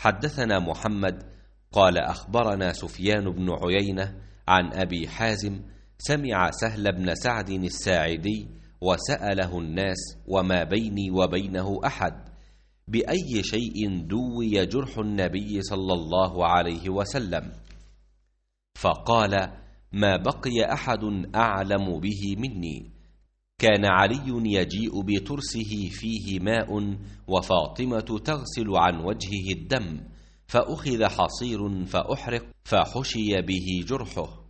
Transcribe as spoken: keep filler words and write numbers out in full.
حدثنا محمد قال أخبرنا سفيان بن عيينة عن أبي حازم سمع سهل بن سعد الساعدي وسأله الناس وما بيني وبينه أحد بأي شيء دوي جرح النبي صلى الله عليه وسلم، فقال ما بقي أحد أعلم به مني. كان علي يجيء بترسه فيه ماء وفاطمة تغسل عن وجهه الدم، فأخذ حصير فأحرق فحشي به جرحه.